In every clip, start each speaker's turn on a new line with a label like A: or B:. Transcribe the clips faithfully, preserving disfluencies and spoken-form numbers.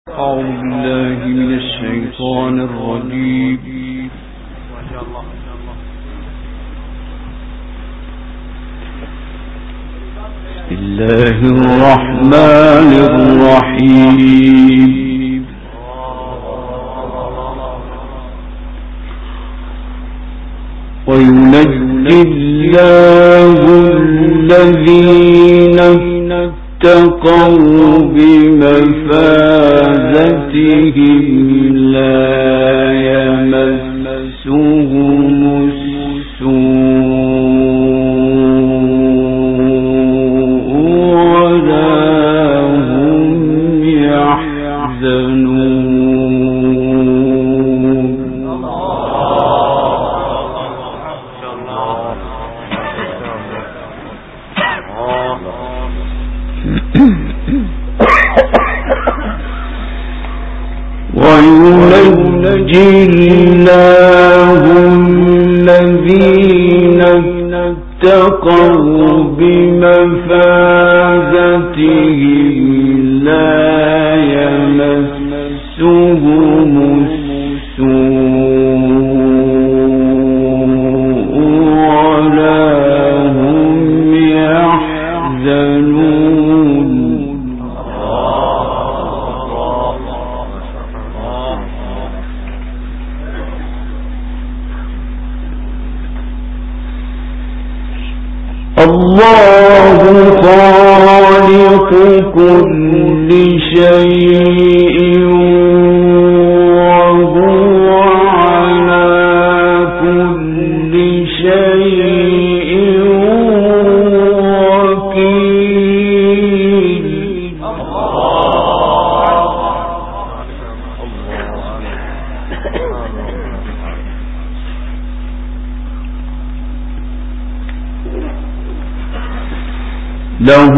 A: أعوذ بالله من الشيطان الرجيم. بسم الله الرحمن الرحيم. وينجي الله الذين اتقوا بمفازتهم لا يمسهم السوء ولا هم يحزنون. وينجي الله الذين اتقوا بمفازتهم لا يمسهم السوء ولا هم يحزنون. الله خالق كل شيء وهو على كل شيء وكيل. له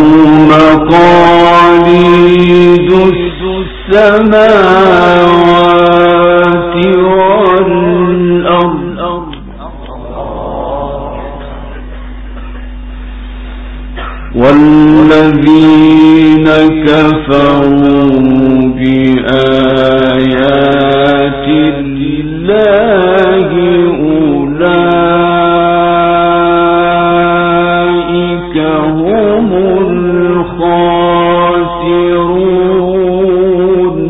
A: مقاليد السماوات والأرض والذين كفروا بآيات الله أولئك هم الخاسرون.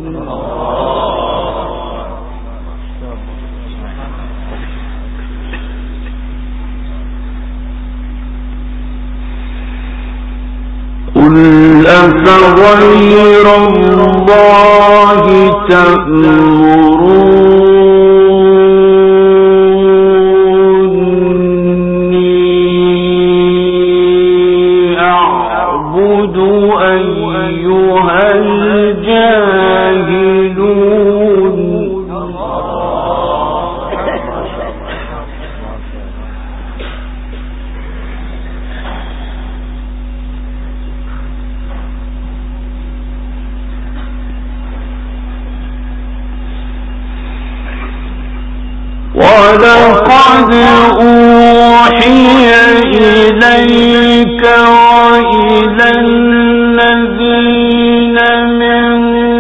A: قل أفغير الله تأمروني أعبد أيها الجاهلون. ولقد أوحي إليك وإلى الذين من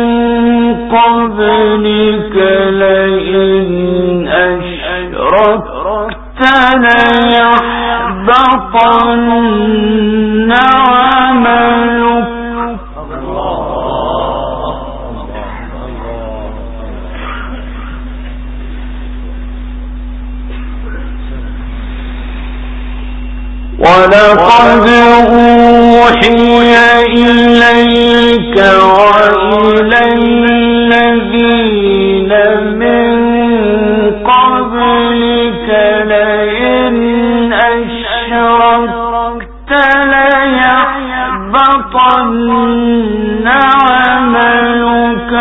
A: قبلك لئن أشركت ليحبطن عملك ولقد أوحي إليك وإلى الذين من قبلك لئن أشركت ليحبطن عملك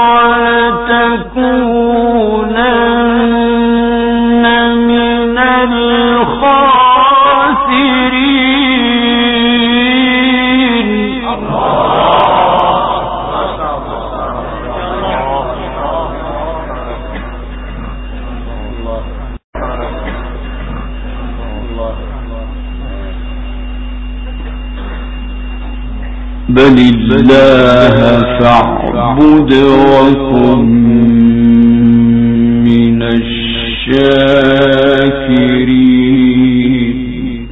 A: ولتكونن من الخاسرين. الله بل الله فاعبد وكن من الشاكرين.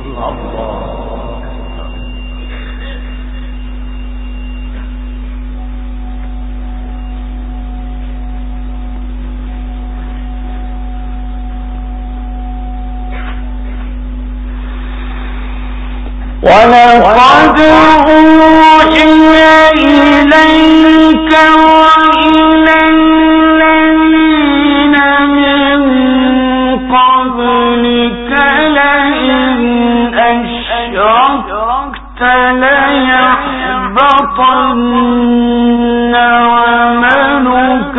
A: ولقد أوحي إليك وإلى الذين من قبلك لئن أشركت ليحبطن عملك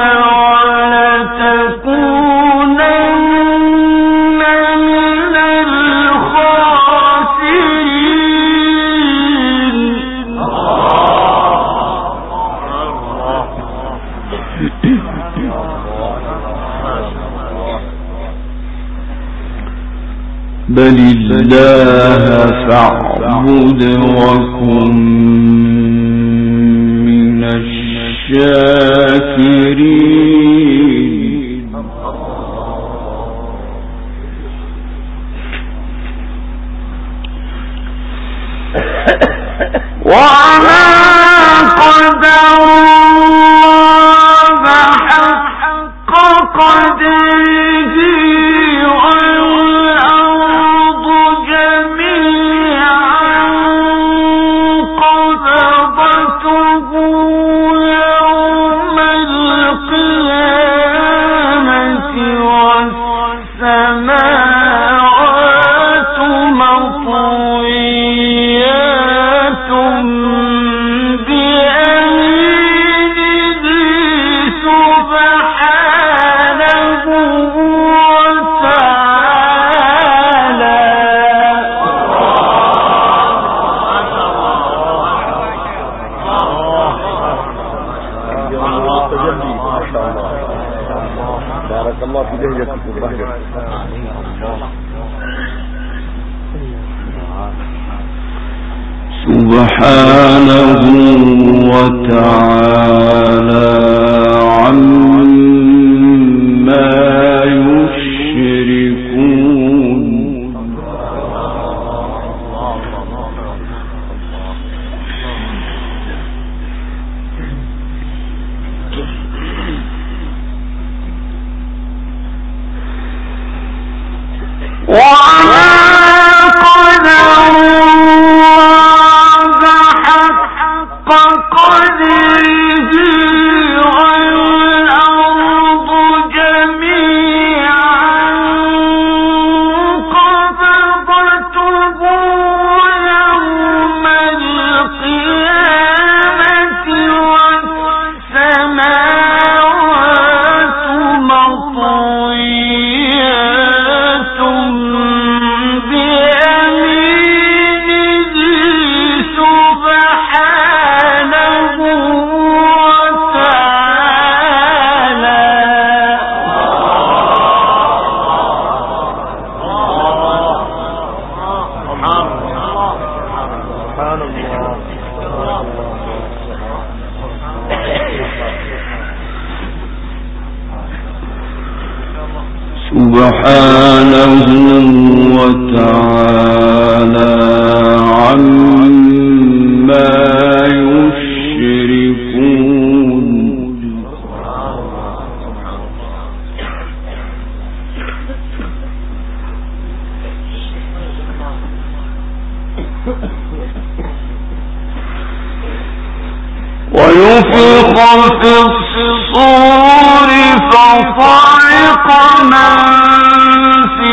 A: ولتكونن من الخاسرين. بل الله فاعبد وكن من الشاكرين. وما قدر الله حق قدره والأرض جميعا قبضته يوم القيامة والسماوات مطويات بيمينه سبحانه وتعالى.
B: بارك الله في لهجتكم وبهجتكم.
A: سبحانه وتعالى عما يشركون. وما قدر الله حق قدره والأرض جميعا قبضته يوم القيامة والسماوات مطويات بيمينه سبحانه وتعالى. سبحانه وتعالى عما يشركون. ويفخ في الصور فصعق من في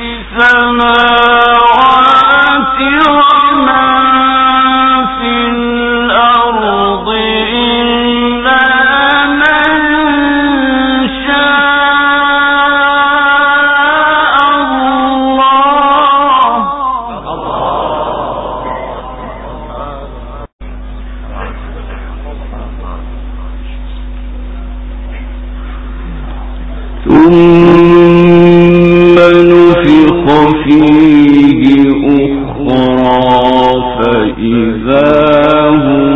A: السماوات ومن في الأرض إلا من شاء الله. ثم نفخ فيه أخرى فإذا هم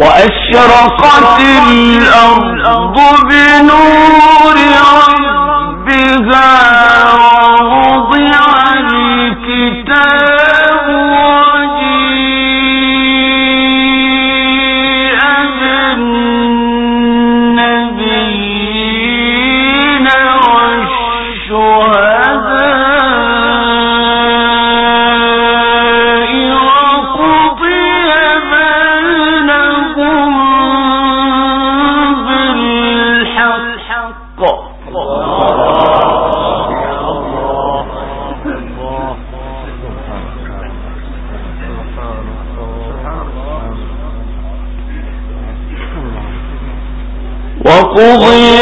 A: وأشرقت الأرض بنور ربها ووضع الكتاب وجيء بالنبيين والشهداء وقضي بينهم بالحق. وقضي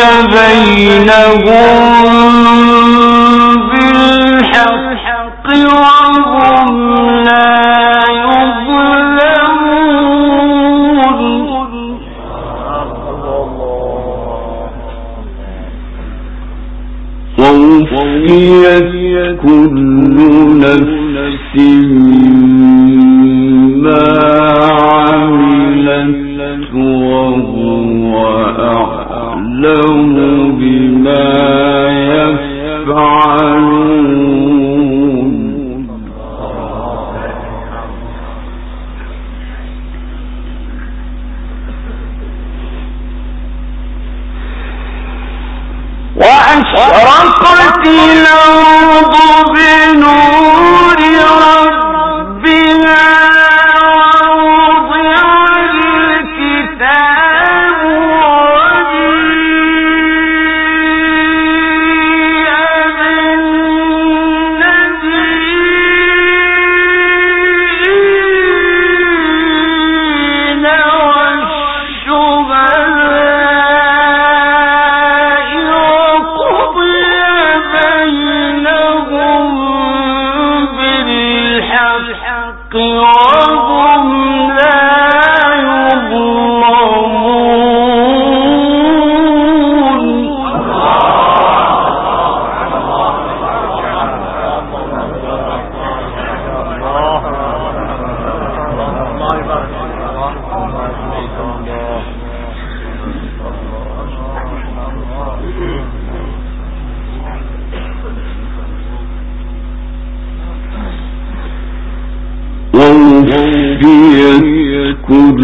A: بينهم بالحق وهم لا يظلمون. ووفيت كل نفس ما عملت وهو أعلم بما يفعلون. وأشرقت الأرض بنور ربها ووضع الكتاب وجيء بالنبيين والشهداء وقضي بينهم بالحق وهم لا يظلمون. ووفيت كل